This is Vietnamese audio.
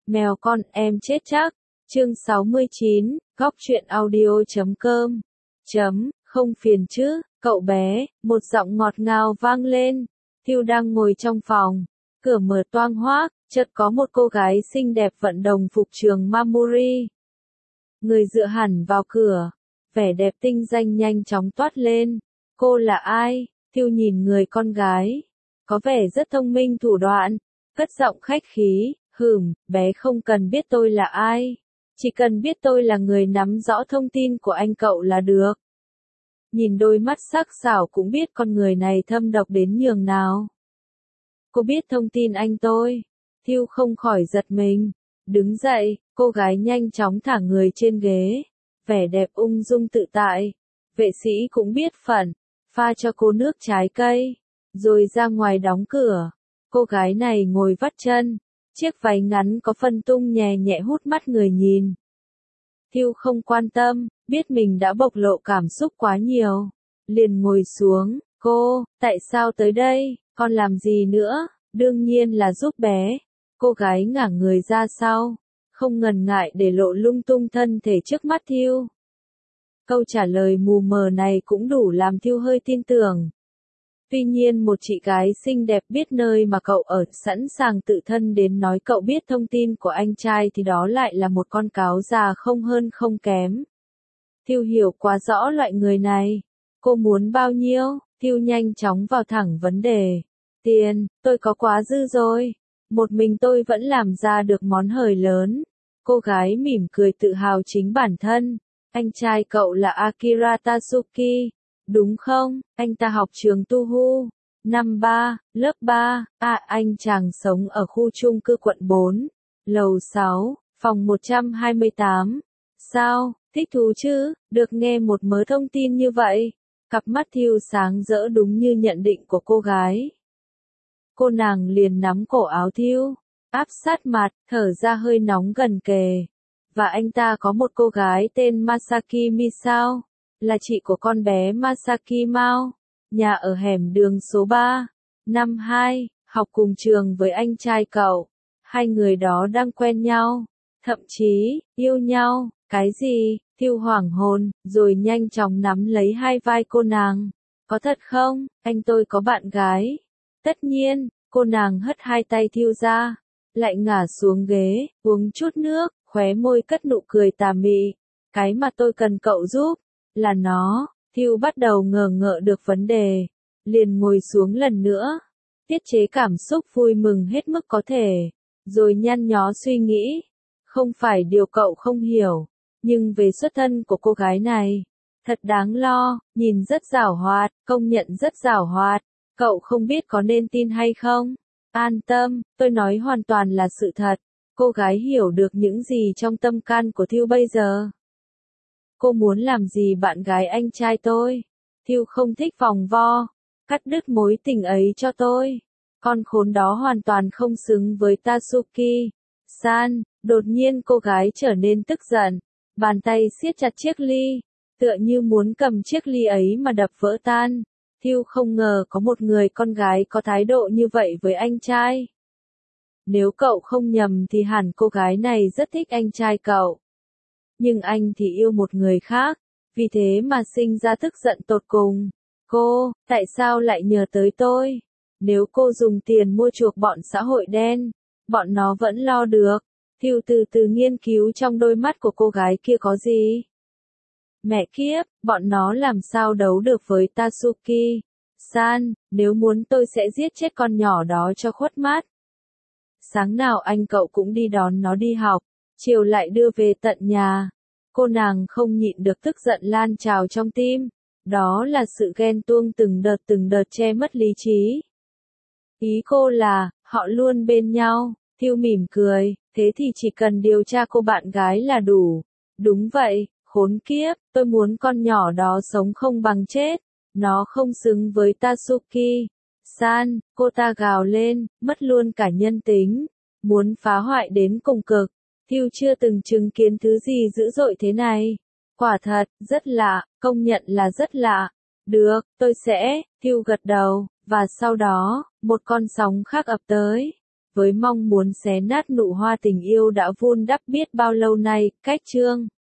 Mèo con em chết chắc. Chương 69, góc truyện audio.com. Không phiền chứ, cậu bé, một giọng ngọt ngào vang lên. Thiêu đang ngồi trong phòng, cửa mở toang hoác, chợt có một cô gái xinh đẹp vận đồng phục trường Mamori. Người dựa hẳn vào cửa, vẻ đẹp tinh danh nhanh chóng toát lên. Cô là ai? Thiêu nhìn người con gái, có vẻ rất thông minh thủ đoạn, cất giọng khách khí, bé không cần biết tôi là ai, chỉ cần biết tôi là người nắm rõ thông tin của anh cậu là được. Nhìn đôi mắt sắc sảo cũng biết con người này thâm độc đến nhường nào. Cô biết thông tin anh tôi. Thiêu không khỏi giật mình. Đứng dậy, cô gái nhanh chóng thả người trên ghế. Vẻ đẹp ung dung tự tại. Vệ sĩ cũng biết phận, pha cho cô nước trái cây, rồi ra ngoài đóng cửa. Cô gái này ngồi vắt chân, chiếc váy ngắn có phân tung nhẹ nhẹ hút mắt người nhìn. Thiêu không quan tâm, biết mình đã bộc lộ cảm xúc quá nhiều. Liền ngồi xuống, cô, tại sao tới đây, con làm gì nữa, đương nhiên là giúp bé. Cô gái ngả người ra sau, không ngần ngại để lộ lung tung thân thể trước mắt Thiêu. Câu trả lời mù mờ này cũng đủ làm Thiêu hơi tin tưởng. Tuy nhiên một chị gái xinh đẹp biết nơi mà cậu ở, sẵn sàng tự thân đến nói cậu biết thông tin của anh trai thì đó lại là một con cáo già không hơn không kém. Thiêu hiểu quá rõ loại người này. Cô muốn bao nhiêu? Thiêu nhanh chóng vào thẳng vấn đề. Tiền, tôi có quá dư rồi. Một mình tôi vẫn làm ra được món hời lớn. Cô gái mỉm cười tự hào chính bản thân. Anh trai cậu là Akira Tatsuki, đúng không? Anh ta học trường Tuhu, năm 3, lớp 3, anh chàng sống ở khu chung cư quận 4, lầu 6, phòng 128. Sao, thích thú chứ, được nghe một mớ thông tin như vậy. Cặp mắt Thiêu sáng rỡ đúng như nhận định của cô gái. Cô nàng liền nắm cổ áo Thiêu, áp sát mặt, thở ra hơi nóng gần kề. Và anh ta có một cô gái tên Masaki Misao, là chị của con bé Masaki Mao, nhà ở hẻm đường số 3, năm 2, học cùng trường với anh trai cậu. Hai người đó đang quen nhau, thậm chí, yêu nhau. Cái gì? Thiêu hoảng hồn, rồi nhanh chóng nắm lấy hai vai cô nàng. Có thật không? Anh tôi có bạn gái. Tất nhiên, cô nàng hất hai tay Thiêu ra, lại ngả xuống ghế, uống chút nước, khóe môi cất nụ cười tà mị. Cái mà tôi cần cậu giúp, là nó. Thiêu bắt đầu ngờ ngợ được vấn đề, liền ngồi xuống lần nữa, tiết chế cảm xúc vui mừng hết mức có thể, rồi nhăn nhó suy nghĩ. Không phải điều cậu không hiểu, nhưng về xuất thân của cô gái này, thật đáng lo, nhìn rất giảo hoạt, công nhận rất giảo hoạt. Cậu không biết có nên tin hay không? An tâm, tôi nói hoàn toàn là sự thật. Cô gái hiểu được những gì trong tâm can của Thiêu bây giờ. Cô muốn làm gì bạn gái anh trai tôi? Thiêu không thích vòng vo, cắt đứt mối tình ấy cho tôi. Con khốn đó hoàn toàn không xứng với Tatsuki-san. Đột nhiên cô gái trở nên tức giận, bàn tay siết chặt chiếc ly, tựa như muốn cầm chiếc ly ấy mà đập vỡ tan. Thiêu không ngờ có một người con gái có thái độ như vậy với anh trai. Nếu cậu không nhầm thì hẳn cô gái này rất thích anh trai cậu. Nhưng anh thì yêu một người khác, vì thế mà sinh ra tức giận tột cùng. Cô, tại sao lại nhờ tới tôi? Nếu cô dùng tiền mua chuộc bọn xã hội đen, bọn nó vẫn lo được. Thiêu từ từ nghiên cứu trong đôi mắt của cô gái kia có gì. Mẹ kiếp, bọn nó làm sao đấu được với Tatsuki-san, nếu muốn tôi sẽ giết chết con nhỏ đó cho khuất mắt. Sáng nào anh cậu cũng đi đón nó đi học, chiều lại đưa về tận nhà. Cô nàng không nhịn được tức giận lan trào trong tim. Đó là sự ghen tuông từng đợt che mất lý trí. Ý cô là, họ luôn bên nhau. Thiêu mỉm cười, thế thì chỉ cần điều tra cô bạn gái là đủ. Đúng vậy, khốn kiếp, tôi muốn con nhỏ đó sống không bằng chết. Nó không xứng với Tatsuki-san, cô ta gào lên, mất luôn cả nhân tính. Muốn phá hoại đến cùng cực. Thiêu chưa từng chứng kiến thứ gì dữ dội thế này. Quả thật, rất lạ, công nhận là rất lạ. Được, tôi sẽ, Thiêu gật đầu, và sau đó, một con sóng khác ập tới. với mong muốn xé nát nụ hoa tình yêu đã vun đắp biết bao lâu nay. Cách chương